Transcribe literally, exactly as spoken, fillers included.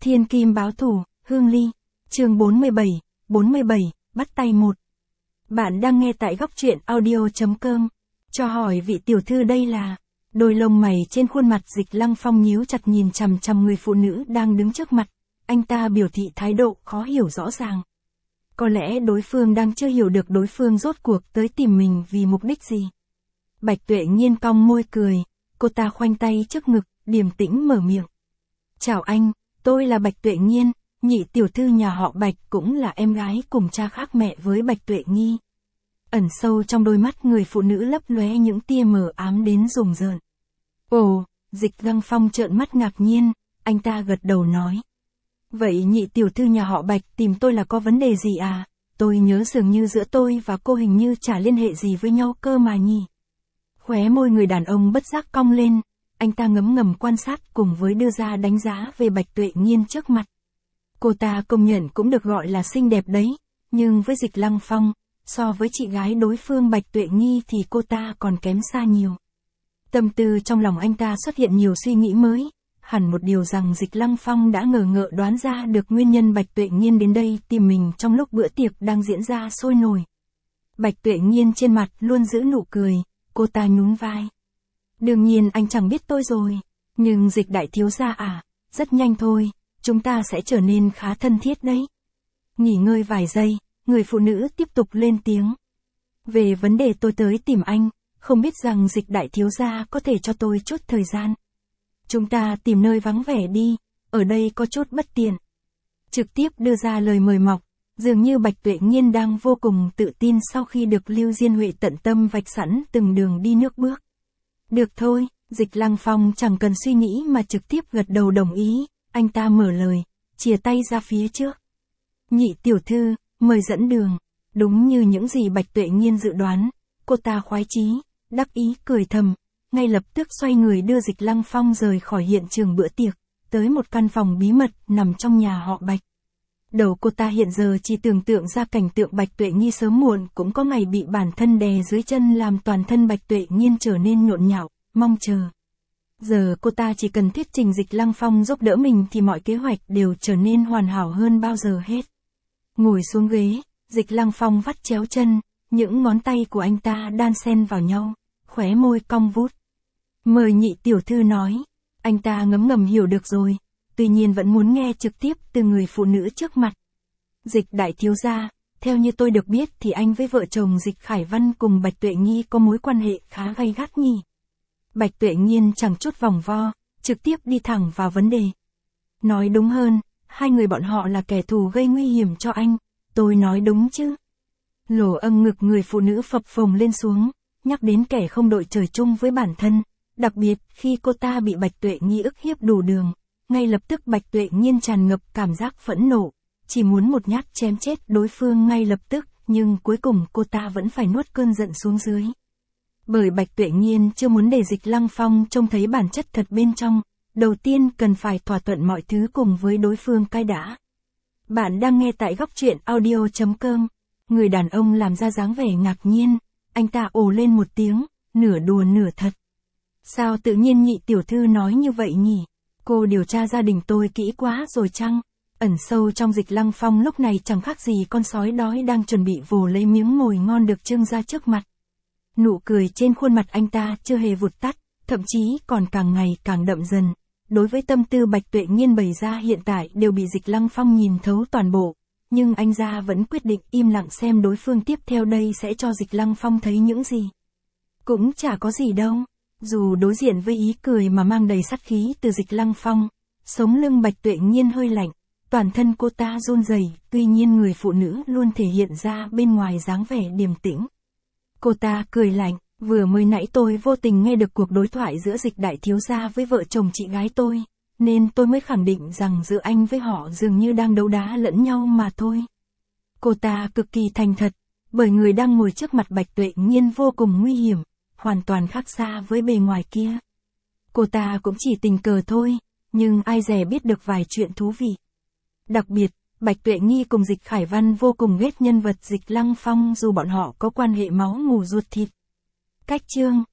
Thiên kim báo thù, Hương Ly. Chương bốn mươi bảy, bốn mươi bảy, bắt tay một. Bạn đang nghe tại góc truyện audio chấm com. Cho hỏi vị tiểu thư đây là. Đôi lông mày trên khuôn mặt Dịch Lăng Phong nhíu chặt nhìn chằm chằm người phụ nữ đang đứng trước mặt. Anh ta biểu thị thái độ khó hiểu rõ ràng. Có lẽ đối phương đang chưa hiểu được đối phương rốt cuộc tới tìm mình vì mục đích gì. Bạch Tuệ Nhiên cong môi cười, cô ta khoanh tay trước ngực, điềm tĩnh mở miệng. Chào anh, tôi là Bạch Tuệ Nhiên, nhị tiểu thư nhà họ Bạch cũng là em gái cùng cha khác mẹ với Bạch Tuệ Nhi. Ẩn sâu trong đôi mắt người phụ nữ lấp lóe những tia mờ ám đến rùng rợn. Ồ, Dịch Lăng Phong trợn mắt ngạc nhiên, anh ta gật đầu nói. Vậy nhị tiểu thư nhà họ Bạch tìm tôi là có vấn đề gì à? Tôi nhớ dường như giữa tôi và cô hình như chả liên hệ gì với nhau cơ mà nhỉ. Khóe môi người đàn ông bất giác cong lên, anh ta ngấm ngầm quan sát cùng với đưa ra đánh giá về Bạch Tuệ Nhiên trước mặt. Cô ta công nhận cũng được gọi là xinh đẹp đấy, nhưng với Dịch Lăng Phong, so với chị gái đối phương Bạch Tuệ Nhi thì cô ta còn kém xa nhiều. Tâm tư trong lòng anh ta xuất hiện nhiều suy nghĩ mới, hẳn một điều rằng Dịch Lăng Phong đã ngờ ngợ đoán ra được nguyên nhân Bạch Tuệ Nhiên đến đây tìm mình trong lúc bữa tiệc đang diễn ra sôi nổi. Bạch Tuệ Nhiên trên mặt luôn giữ nụ cười, cô ta nhún vai. Đương nhiên anh chẳng biết tôi rồi, nhưng Dịch đại thiếu gia à, rất nhanh thôi, chúng ta sẽ trở nên khá thân thiết đấy. Nghỉ ngơi vài giây, người phụ nữ tiếp tục lên tiếng. Về vấn đề tôi tới tìm anh, không biết rằng Dịch đại thiếu gia có thể cho tôi chút thời gian. Chúng ta tìm nơi vắng vẻ đi, ở đây có chút bất tiện. Trực tiếp đưa ra lời mời mọc, dường như Bạch Tuệ Nhiên đang vô cùng tự tin sau khi được Lưu Diên Huệ tận tâm vạch sẵn từng đường đi nước bước. Được thôi, Dịch Lăng Phong chẳng cần suy nghĩ mà trực tiếp gật đầu đồng ý, anh ta mở lời, chìa tay ra phía trước. Nhị tiểu thư, mời dẫn đường. Đúng như những gì Bạch Tuệ Nhiên dự đoán, cô ta khoái chí, đắc ý cười thầm, ngay lập tức xoay người đưa Dịch Lăng Phong rời khỏi hiện trường bữa tiệc, tới một căn phòng bí mật nằm trong nhà họ Bạch. Đầu cô ta hiện giờ chỉ tưởng tượng ra cảnh tượng Bạch Tuệ Nhi sớm muộn cũng có ngày bị bản thân đè dưới chân làm toàn thân Bạch Tuệ Nhiên trở nên nhộn nhạo, mong chờ. Giờ cô ta chỉ cần thuyết trình Dịch Lăng Phong giúp đỡ mình thì mọi kế hoạch đều trở nên hoàn hảo hơn bao giờ hết. Ngồi xuống ghế, Dịch Lăng Phong vắt chéo chân, những ngón tay của anh ta đan xen vào nhau, khóe môi cong vút. Mời nhị tiểu thư nói, anh ta ngấm ngầm hiểu được rồi, tuy nhiên vẫn muốn nghe trực tiếp từ người phụ nữ trước mặt. Dịch đại thiếu gia, theo như tôi được biết thì anh với vợ chồng Dịch Khải Văn cùng Bạch Tuệ Nhi có mối quan hệ khá gay gắt nhỉ. Bạch Tuệ Nhiên chẳng chút vòng vo, trực tiếp đi thẳng vào vấn đề. Nói đúng hơn, hai người bọn họ là kẻ thù gây nguy hiểm cho anh, tôi nói đúng chứ. Lỗ âng ngực người phụ nữ phập phồng lên xuống, nhắc đến kẻ không đội trời chung với bản thân, đặc biệt khi cô ta bị Bạch Tuệ Nhi ức hiếp đủ đường, ngay lập tức Bạch Tuệ Nhiên tràn ngập cảm giác phẫn nộ, chỉ muốn một nhát chém chết đối phương ngay lập tức, nhưng cuối cùng cô ta vẫn phải nuốt cơn giận xuống dưới. Bởi Bạch Tuệ Nhiên chưa muốn để Dịch Lăng Phong trông thấy bản chất thật bên trong, đầu tiên cần phải thỏa thuận mọi thứ cùng với đối phương cái đã. Bạn đang nghe tại góc truyện audio chấm com. Người đàn ông làm ra dáng vẻ ngạc nhiên, anh ta ồ lên một tiếng, nửa đùa nửa thật. Sao tự nhiên nhị tiểu thư nói như vậy nhỉ? Cô điều tra gia đình tôi kỹ quá rồi chăng? Ẩn sâu trong Dịch Lăng Phong lúc này chẳng khác gì con sói đói đang chuẩn bị vồ lấy miếng mồi ngon được trưng ra trước mặt. Nụ cười trên khuôn mặt anh ta chưa hề vụt tắt, thậm chí còn càng ngày càng đậm dần. Đối với tâm tư Bạch Tuệ Nhiên bày ra hiện tại đều bị Dịch Lăng Phong nhìn thấu toàn bộ, nhưng anh ra vẫn quyết định im lặng xem đối phương tiếp theo đây sẽ cho Dịch Lăng Phong thấy những gì. Cũng chả có gì đâu, dù đối diện với ý cười mà mang đầy sát khí từ Dịch Lăng Phong, sống lưng Bạch Tuệ Nhiên hơi lạnh, toàn thân cô ta run rẩy, tuy nhiên người phụ nữ luôn thể hiện ra bên ngoài dáng vẻ điềm tĩnh. Cô ta cười lạnh, vừa mới nãy tôi vô tình nghe được cuộc đối thoại giữa Dịch đại thiếu gia với vợ chồng chị gái tôi, nên tôi mới khẳng định rằng giữa anh với họ dường như đang đấu đá lẫn nhau mà thôi. Cô ta cực kỳ thành thật, bởi người đang ngồi trước mặt Bạch Tuệ Nhiên vô cùng nguy hiểm, hoàn toàn khác xa với bề ngoài kia. Cô ta cũng chỉ tình cờ thôi, nhưng ai dè biết được vài chuyện thú vị. Đặc biệt, Bạch Tuệ Nhi cùng Dịch Khải Văn vô cùng ghét nhân vật Dịch Lăng Phong dù bọn họ có quan hệ máu mủ ruột thịt. Cách chương